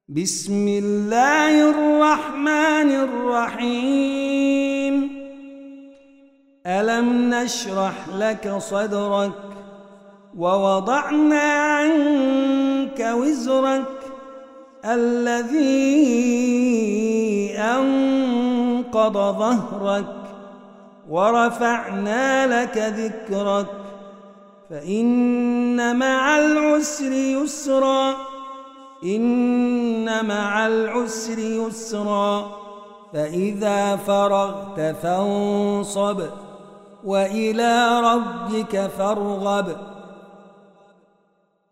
بسم الله الرحمن الرحيم. ألم نشرح لك صدرك ووضعنا عنك وزرك الذي أنقض ظهرك ورفعنا لك ذكرك فإن مع العسر يسرا إن مع العسر يسرا فإذا فرغت فانصب وإلى ربك فارغب.